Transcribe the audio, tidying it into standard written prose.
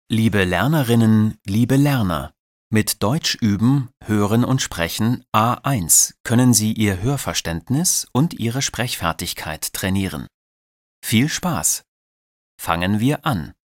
Liebe Lernerinnen, liebe Lerner, mit Deutsch üben, hören und sprechen A1 können Sie Ihr Hörverständnis und Ihre Sprechfertigkeit trainieren. Viel Spaß! Fangen wir an.